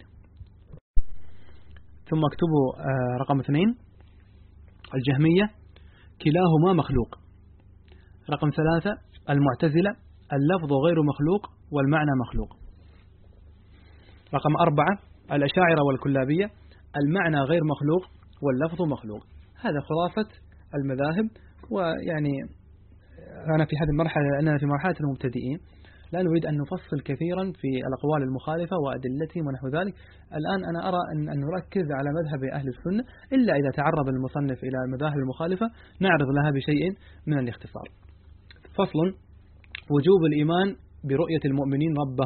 ثم اكتبوا رقم اثنين، الجهمية كلاهما مخلوق. رقم ثلاثة، المعتزلة اللفظ غير مخلوق والمعنى مخلوق. رقم أربعة، الأشاعرة والكلابية المعنى غير مخلوق واللفظ مخلوق. هذا خلاصة المذاهب. ويعني أنا في هذه المرحلة لأننا في مرحلة المبتدئين لا نريد أن نفصل كثيرا في الأقوال المخالفة وأدلتهم ونحو ذلك. الآن أنا أرى أن نركز على مذهب أهل السنة، إلا إذا تعرض المصنف إلى المذاهب المخالفة نعرض لها بشيء من الاختصار. فصل: وجوب الإيمان برؤية المؤمنين ربهم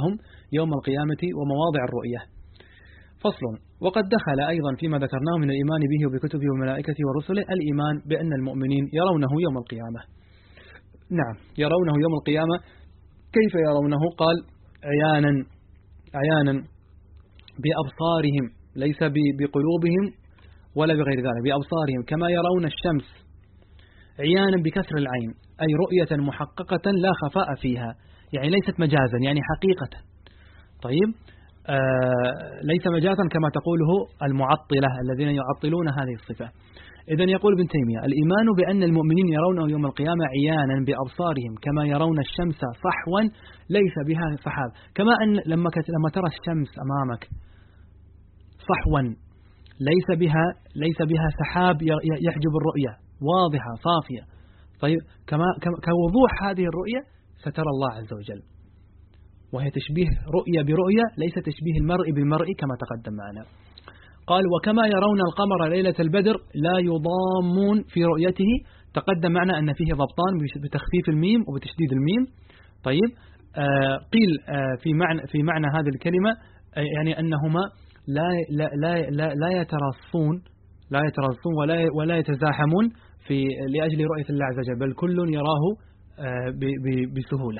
يوم القيامة ومواضع الرؤية. فصل. وقد دخل أيضا فيما ذكرناه من الإيمان به وبكتبه وملائكته ورسله الإيمان بأن المؤمنين يرونه يوم القيامة. نعم، يرونه يوم القيامة. كيف يرونه؟ قال عيانا عيانا بأبصارهم، ليس بقلوبهم ولا بغير ذلك، بأبصارهم كما يرون الشمس عيانا بكسر العين، أي رؤية محققة لا خفاء فيها، يعني ليست مجازا، يعني حقيقة. طيب آه ليس مجازا كما تقوله المعطلة الذين يعطلون هذه الصفة. إذن يقول ابن تيمية الإيمان بأن المؤمنين يرونه يوم القيامة عيانا بأبصارهم كما يرون الشمس صحوا ليس بها سحاب، كما أن لما لما ترى الشمس أمامك صحوا ليس بها ليس بها سحاب يحجب الرؤية، واضحة صافية. طيب كما كوضوح هذه الرؤية سترى الله عز وجل، وهي تشبيه رؤية برؤية، ليس تشبيه المرء بالمرء كما تقدم معنا. قال وكما يرون القمر ليلة البدر لا يضامون في رؤيته، تقدم معنا أن فيه ضبطان بتخفيف الميم وبتشديد الميم. طيب آه قيل آه في معنى في معنى هذه الكلمة آه يعني أنهما لا لا لا لا, لا يتراصون لا يتراصون ولا ولا يتزاحمون في لأجل رؤية الله عز وجل، بل كل يراه آه بسهولة.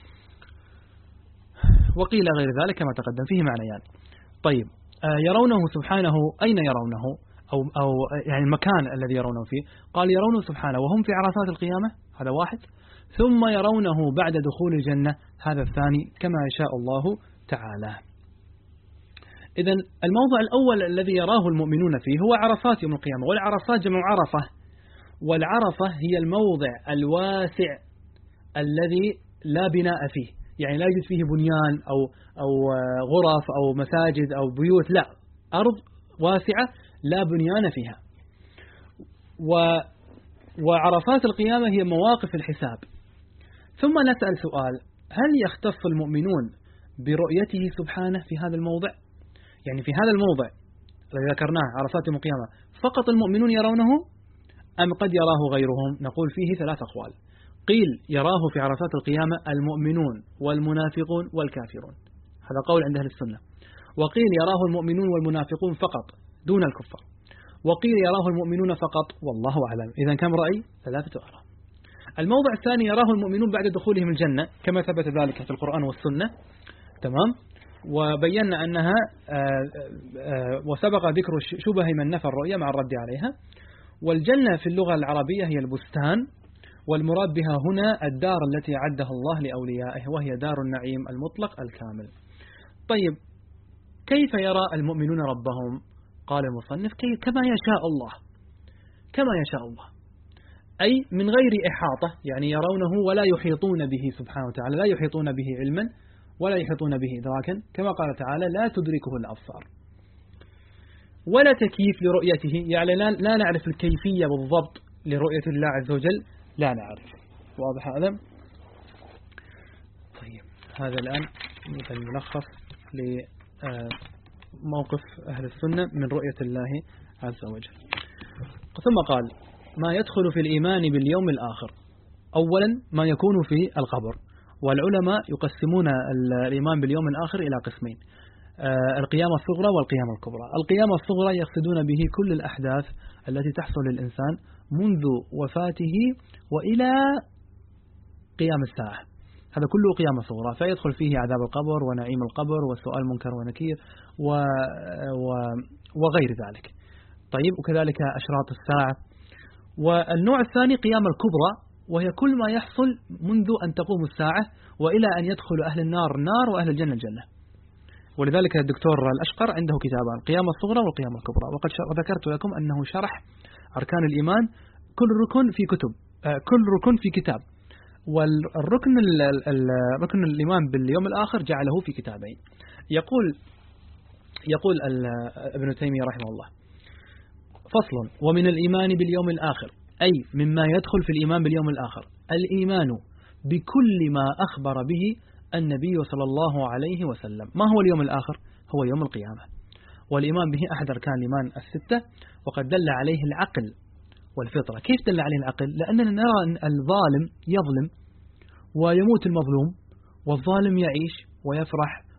وقيل غير ذلك كما تقدم، فيه معنيان. يعني. طيب يرونه سبحانه، أين يرونه أو, أو يعني المكان الذي يرونه فيه؟ قال يرونه سبحانه وهم في عرصات القيامة، هذا واحد، ثم يرونه بعد دخول الجنة، هذا الثاني، كما يشاء الله تعالى. إذن الموضع الأول الذي يراه المؤمنون فيه هو عرصات يوم القيامة، والعرصات جمع عرفة، والعرفة هي الموضع الواسع الذي لا بناء فيه، يعني لا يوجد فيه بنيان أو أو غرف أو مساجد أو بيوت، لا، أرض واسعة لا بنيان فيها. و وعرفات القيامة هي مواقف الحساب. ثم نسأل سؤال: هل يختص المؤمنون برؤيته سبحانه في هذا الموضع؟ يعني في هذا الموضع الذي ذكرناه عرفات يوم القيامة فقط المؤمنون يرونه أم قد يراه غيرهم؟ نقول فيه ثلاث أقوال. قيل يراه في عرفات القيامة المؤمنون والمنافقون والكافرون، هذا قول عند أهل السنة. وقيل يراه المؤمنون والمنافقون فقط دون الكفار. وقيل يراه المؤمنون فقط، والله أعلم. إذا كم رأي؟ ثلاثة آراء. الموضع الثاني يراه المؤمنون بعد دخولهم الجنة كما ثبت ذلك في القرآن والسنة، تمام. وبينا أنها آآ آآ وسبق ذكر شبه من نفى الرؤيا مع الرد عليها. والجنة في اللغة العربية هي البستان، والمراد بها هنا الدار التي أعدها الله لأوليائه، وهي دار النعيم المطلق الكامل. طيب كيف يرى المؤمنون ربهم؟ قال المصنف: كما يشاء الله، كما يشاء الله، أي من غير إحاطة، يعني يرونه ولا يحيطون به سبحانه وتعالى، لا يحيطون به علما ولا يحيطون به إدراكا، كما قال تعالى: لا تدركه الأبصار. ولا تكييف لرؤيته، يعني لا نعرف الكيفية بالضبط لرؤية الله عز وجل، لا نعرف. واضح هذا؟ طيب هذا الآن مثل ملخص لموقف أهل السنة من رؤية الله عز وجل. ثم قال: ما يدخل في الإيمان باليوم الآخر. أولا ما يكون في القبر، والعلماء يقسمون الإيمان باليوم الآخر إلى قسمين: القيامة الصغرى والقيامة الكبرى. القيامة الصغرى يقصدون به كل الأحداث التي تحصل للإنسان منذ وفاته وإلى قيام الساعة، هذا كله قيامة صغرى، فيدخل فيه عذاب القبر ونعيم القبر والسؤال منكر ونكير و... و... وغير ذلك. طيب وكذلك أشراط الساعة. والنوع الثاني قيامة الكبرى، وهي كل ما يحصل منذ أن تقوم الساعة وإلى أن يدخل أهل النار النار وأهل الجنة الجنة. ولذلك الدكتور الأشقر عنده كتابان: القيامة الصغرى والقيامة الكبرى. وقد ذكرت لكم أنه شرح أركان الإيمان كل ركن في كتب، كل ركن في كتاب، والركن ركن الإيمان باليوم الآخر جعله في كتابين. يقول يقول ابن تيمية رحمه الله: فصل. ومن الإيمان باليوم الآخر، أي مما يدخل في الإيمان باليوم الآخر، الإيمان بكل ما أخبر به النبي صلى الله عليه وسلم. ما هو اليوم الآخر؟ هو يوم القيامة، والإيمان به أحد أركان الإيمان الستة، وقد دل عليه العقل والفطرة. كيف دل عليه العقل؟ لأننا نرى أن الظالم يظلم ويموت المظلوم، والظالم يعيش ويفرح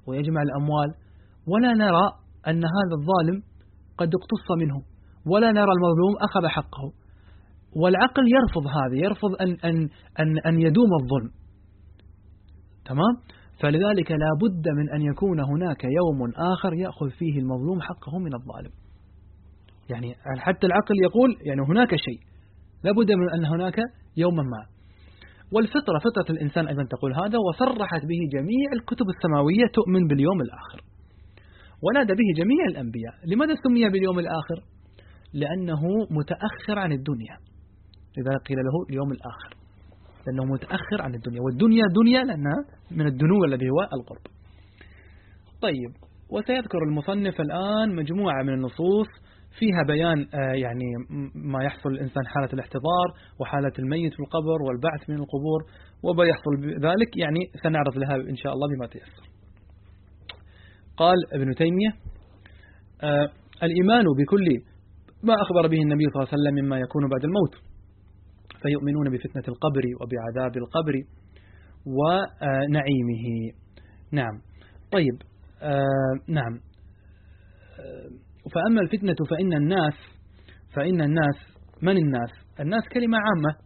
ويجمع الأموال، ولا نرى أن هذا الظالم قد اقتص منه، ولا نرى المظلوم أخذ حقه. والعقل يرفض هذا، يرفض أن, أن, أن, أن يدوم الظلم. تمام؟ فلذلك لا بد من أن يكون هناك يوم آخر يأخذ فيه المظلوم حقه من الظالم. يعني حتى العقل يقول يعني هناك شيء، لا بد من أن هناك يوما ما. والفطرة، فطرة الإنسان أيضا تقول هذا، وصرحت به جميع الكتب السماوية تؤمن باليوم الآخر، ونادى به جميع الأنبياء. لماذا سمي باليوم الآخر؟ لأنه متأخر عن الدنيا، لذلك قيل له اليوم الآخر، لأنه متأخر عن الدنيا، والدنيا دنيا لأنها من الدنو الذي هو القرب. طيب، وسيذكر المصنف الآن مجموعة من النصوص فيها بيان يعني ما يحصل الإنسان حالة الاحتضار وحالة الميت في القبر والبعث من القبور وما يحصل ذلك، يعني سنعرض لها إن شاء الله بما تيسر. قال ابن تيمية: آه الإيمان بكل ما أخبر به النبي صلى الله عليه وسلم مما يكون بعد الموت، فيؤمنون بفتنة القبر وبعذاب القبر ونعيمه. نعم. طيب، آه نعم. آه فأما الفتنة فإن الناس فإن الناس من الناس؟ الناس كلمة عامة،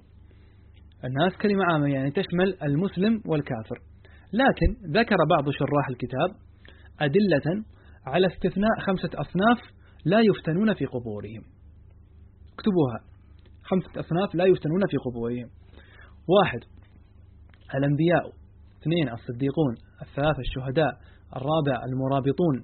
الناس كلمة عامة يعني تشمل المسلم والكافر، لكن ذكر بعض شراح الكتاب أدلة على استثناء خمسة أصناف لا يفتنون في قبورهم. اكتبوها: خمسة أصناف لا يفتنون في قبورهم: واحد الأنبياء، اثنين الصديقون، الثلاثة الشهداء، الرابع المرابطون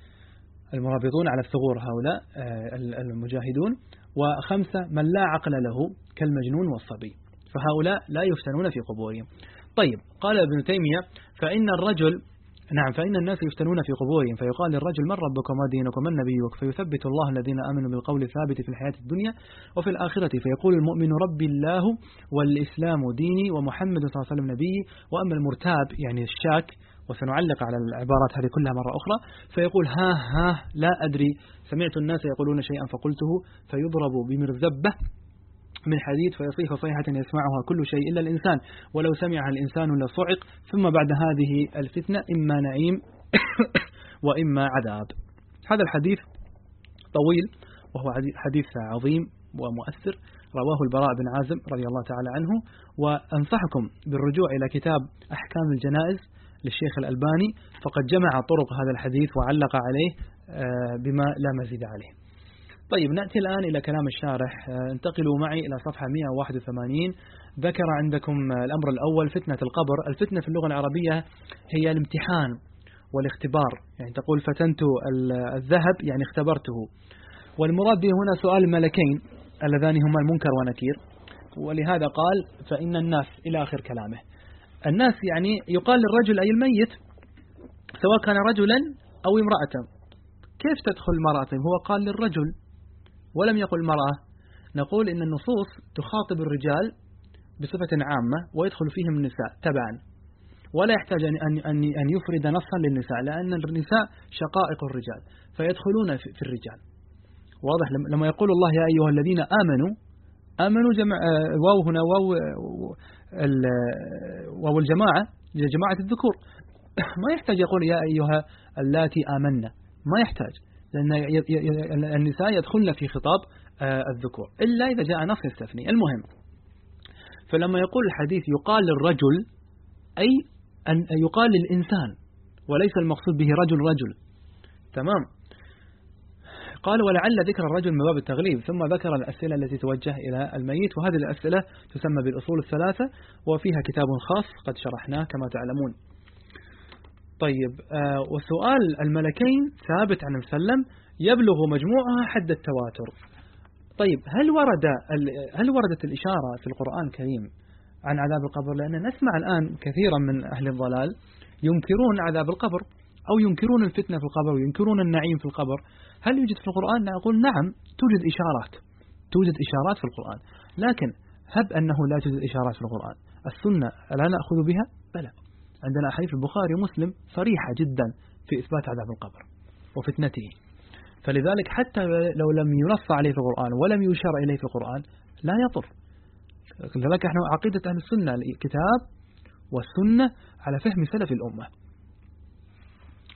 المرابطون على الثغور هؤلاء المجاهدون، وخمسة من لا عقل له كالمجنون والصبي، فهؤلاء لا يفتنون في قبورهم. طيب، قال ابن تيمية: فإن الرجل نعم فإن الناس يفتنون في قبورهم، فيقال للرجل: من ربك وما دينك ومن نبيك؟ فيثبت الله الذين آمنوا بالقول الثابت في الحياة الدنيا وفي الآخرة، فيقول المؤمن: ربي الله والإسلام ديني ومحمد صلى الله عليه وسلم نبي. وأما المرتاب يعني الشاك، وسنعلق على العبارات هذه كلها مرة أخرى، فيقول: ها ها لا أدري، سمعت الناس يقولون شيئا فقلته، فيضرب بمرزبة من حديد فيصيح صيحة يسمعها كل شيء إلا الإنسان، ولو سمعها الإنسان لصعق، ثم بعد هذه الفتنة إما نعيم وإما عذاب. هذا الحديث طويل وهو حديث عظيم ومؤثر، رواه البراء بن عازب رضي الله تعالى عنه. وأنصحكم بالرجوع إلى كتاب أحكام الجنائز للشيخ الألباني، فقد جمع طرق هذا الحديث وعلق عليه بما لا مزيد عليه. طيب، نأتي الآن إلى كلام الشارح. انتقلوا معي إلى صفحة مئة وواحد وثمانين. ذكر عندكم الأمر الأول فتنة القبر. الفتنة في اللغة العربية هي الامتحان والاختبار، يعني تقول فتنت الذهب يعني اختبرته، والمراد به هنا سؤال الملكين اللذان هما المنكر ونكير، ولهذا قال فإن الناس إلى آخر كلامه. الناس يعني يقال للرجل أي الميت، سواء كان رجلا أو امرأة. كيف تدخل المرأة؟ هو قال للرجل ولم يقل المرأة. نقول إن النصوص تخاطب الرجال بصفة عامة ويدخل فيهم النساء تبعا، ولا يحتاج أن أن أن يفرد نصا للنساء، لأن النساء شقائق الرجال فيدخلون في الرجال. واضح؟ لما يقول الله يا أيها الذين آمنوا، آمنوا جمع واو هنا واو واو الجماعة لجماعة الذكور، ما يحتاج يقول يا أيها اللاتي آمنا، ما يحتاج، لأن النساء يدخلن في خطاب الذكور إلا إذا جاء نص يستثني. المهم، فلما يقول الحديث يقال للرجل أي أن يقال للإنسان، وليس المقصود به رجل رجل. تمام. قال ولعل ذكر الرجل من باب التغليب، ثم ذكر الأسئلة التي توجه إلى الميت، وهذه الأسئلة تسمى بالأصول الثلاثة، وفيها كتاب خاص قد شرحناه كما تعلمون. طيب، آه وسؤال الملكين ثابت عن وسلم يبلغ مجموعها حد التواتر. طيب، هل ورد هل وردت الإشارة في القرآن الكريم عن عذاب القبر؟ لأن نسمع الآن كثيرا من أهل الضلال ينكرون عذاب القبر، أو ينكرون الفتنة في القبر، وينكرون النعيم في القبر. هل يوجد في القرآن؟ نقول نعم، توجد إشارات توجد إشارات في القرآن، لكن هب أنه لا توجد إشارات في القرآن، السنة لا نأخذ بها؟ بلى، عندنا أحاديث البخاري ومسلم صريحة جدا في إثبات عذاب القبر وفتنته، فلذلك حتى لو لم ينص عليه في القرآن ولم يشار إليه في القرآن لا يضر. لذلك احنا عقيدة أهل السنة الكتاب والسنة على فهم سلف الأمة.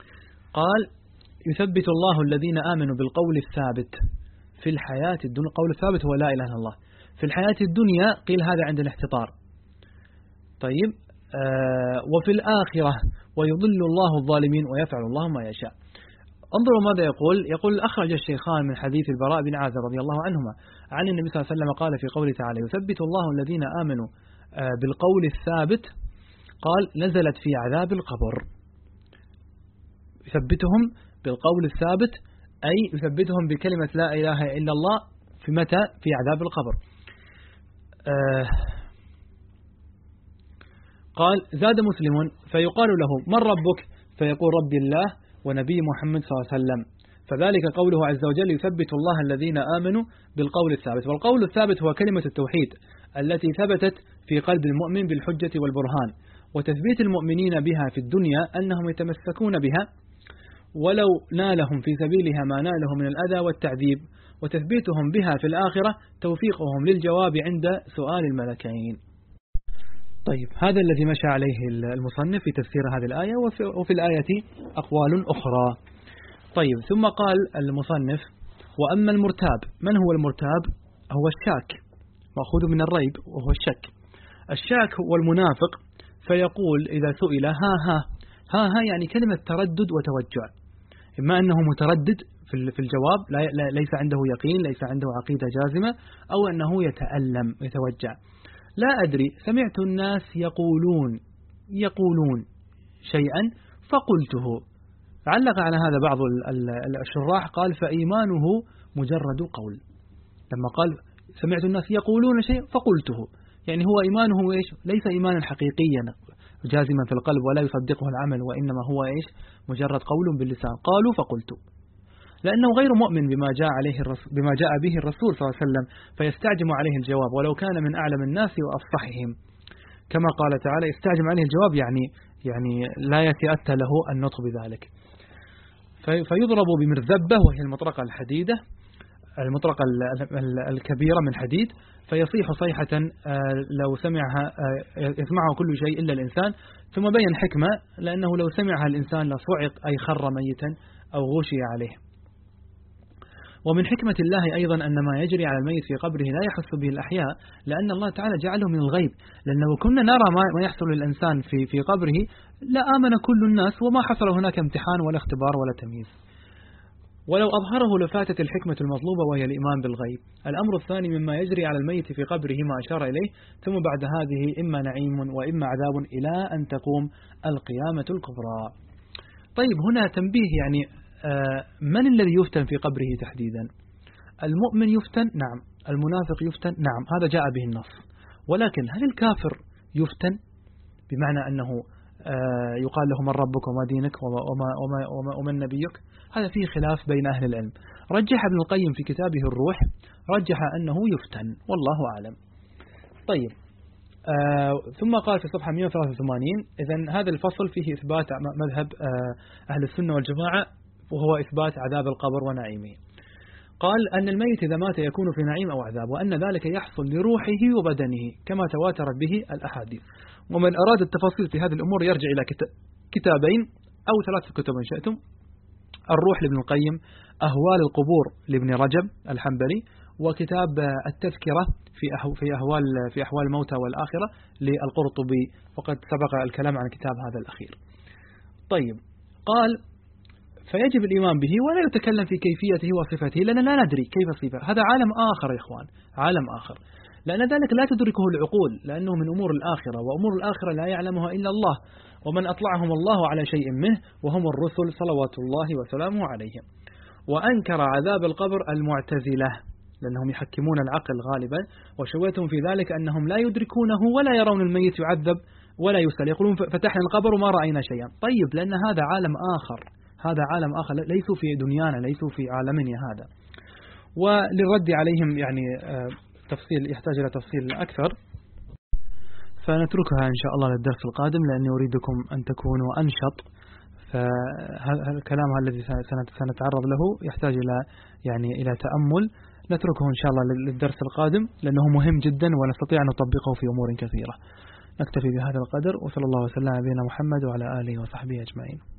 قال يثبت الله الذين آمنوا بالقول الثابت في الحياة الدنيا. القول الثابت هو لا إله إلا الله. في الحياة الدنيا قيل هذا عند الاحتطار. طيب آه وفي الآخرة ويضل الله الظالمين ويفعل الله ما يشاء. انظروا ماذا يقول. يقول أخرج الشيخان من حديث البراء بن عازب رضي الله عنهما عن النبي صلى الله عليه وسلم قال في قوله تعالى يثبت الله الذين آمنوا آه بالقول الثابت، قال نزلت في عذاب القبر. يثبتهم بالقول الثابت أي يثبتهم بكلمة لا إله إلا الله في متى؟ في عذاب القبر. آه قال زاد مسلم فيقال له من ربك؟ فيقول ربي الله ونبي محمد صلى الله عليه وسلم. فذلك قوله عز وجل يثبت الله الذين آمنوا بالقول الثابت. والقول الثابت هو كلمة التوحيد التي ثبتت في قلب المؤمن بالحجة والبرهان، وتثبيت المؤمنين بها في الدنيا أنهم يتمسكون بها ولو نالهم في سبيلها ما ناله من الأذى والتعذيب، وتثبيتهم بها في الآخرة توفيقهم للجواب عند سؤال الملكين. طيب هذا الذي مشى عليه المصنف في تفسير هذه الآية، وفي, وفي الآية أقوال أخرى. طيب ثم قال المصنف وأما المرتاب. من هو المرتاب؟ هو الشاك، مأخوذ من الريب وهو الشك. الشاك هو المنافق، فيقول إذا سئل ها ها ها ها يعني كلمة تردد وتوجع، إما أنه متردد في الجواب ليس عنده يقين، ليس عنده عقيدة جازمة، أو أنه يتألم يتوجع. لا أدري سمعت الناس يقولون يقولون شيئا فقلته. علق على هذا بعض الشراح قال فإيمانه مجرد قول. لما قال سمعت الناس يقولون شيئا فقلته يعني هو إيمانه إيش؟ ليس إيمانا حقيقيا جازما في القلب ولا يصدقه العمل، وإنما هو إيش؟ مجرد قول باللسان. قالوا فقلت، لأنه غير مؤمن بما جاء عليه الرسول بما جاء به الرسول صلى الله عليه وسلم، فيستعجم عليه الجواب ولو كان من أعلم الناس وأفصحهم، كما قال تعالى يستعجم عليه الجواب يعني يعني لا يتأتى له النطق بذلك. فيضرب بمرذبة وهي المطرقة الحديدة المطرقة الكبيرة من حديد، فيصيح صيحة لو سمعها يسمعها كل شيء إلا الإنسان. ثم بين حكمة لأنه لو سمعها الإنسان لصعق أي خر ميتا أو غشي عليه. ومن حكمة الله أيضا أن ما يجري على الميت في قبره لا يحس به الأحياء، لأن الله تعالى جعله من الغيب. لأن لو كنا نرى ما يحصل للإنسان في في قبره لآمن كل الناس وما حصل هناك امتحان ولا اختبار ولا تمييز. ولو أظهره لفاتت الحكمة المطلوبة وهي الإيمان بالغيب. الأمر الثاني مما يجري على الميت في قبره ما أشار إليه، ثم بعد هذه إما نعيم وإما عذاب إلى أن تقوم القيامة الكبرى. طيب هنا تنبيه يعني من الذي يفتن في قبره تحديدا؟ المؤمن يفتن؟ نعم. المنافق يفتن؟ نعم. هذا جاء به النص. ولكن هل الكافر يفتن بمعنى أنه يقال له من ربك وما دينك وما, وما, وما, ومن نبيك؟ هذا فيه خلاف بين أهل العلم. رجح ابن القيم في كتابه الروح رجح أنه يفتن والله أعلم. طيب آه ثم قال في صفحة مئة وثلاثة وثمانين إذن هذا الفصل فيه إثبات مذهب آه أهل السنة والجماعة، وهو إثبات عذاب القبر ونعيمه. قال أن الميت إذا مات يكون في نعيم أو عذاب، وأن ذلك يحصل لروحه وبدنه كما تواترت به الأحاديث. ومن أراد التفاصيل في هذه الأمور يرجع إلى كتابين أو ثلاثة كتب إن شئتم: الروح لابن القيم، أهوال القبور لابن رجب الحنبلي، وكتاب التذكرة في في أهوال في أحوال الموتى والآخرة للقرطبي، وقد سبق الكلام عن كتاب هذا الأخير. طيب قال فيجب الإيمان به ولا يتكلم في كيفيته وصفته، لأننا لا ندري كيف صفة. هذا عالم آخر يا إخوان، عالم آخر، لأن ذلك لا تدركه العقول، لأنه من أمور الآخرة، وأمور الآخرة لا يعلمها إلا الله، ومن أطلعهم الله على شيء منه وهم الرسل صلوات الله وسلامه عليهم. وأنكر عذاب القبر المعتزلة لأنهم يحكمون العقل غالبا، وشويتهم في ذلك أنهم لا يدركونه ولا يرون الميت يعذب ولا يسأل، يقولون فتحنا القبر وما رأينا شيئا. طيب لأن هذا عالم آخر، هذا عالم آخر، ليسوا في دنيانا، ليسوا في عالمنا هذا. وللرد عليهم يعني تفصيل يحتاج إلى تفصيل أكثر، فنتركها إن شاء الله للدرس القادم، لأني أريدكم أن تكونوا أنشط. فالكلام الذي سنتعرض له يحتاج إلى يعني إلى تأمل، نتركه إن شاء الله للدرس القادم لأنه مهم جدا ونستطيع أن نطبقه في أمور كثيرة. نكتفي بهذا القدر، وصلى الله وسلم على نبينا محمد وعلى آله وصحبه أجمعين.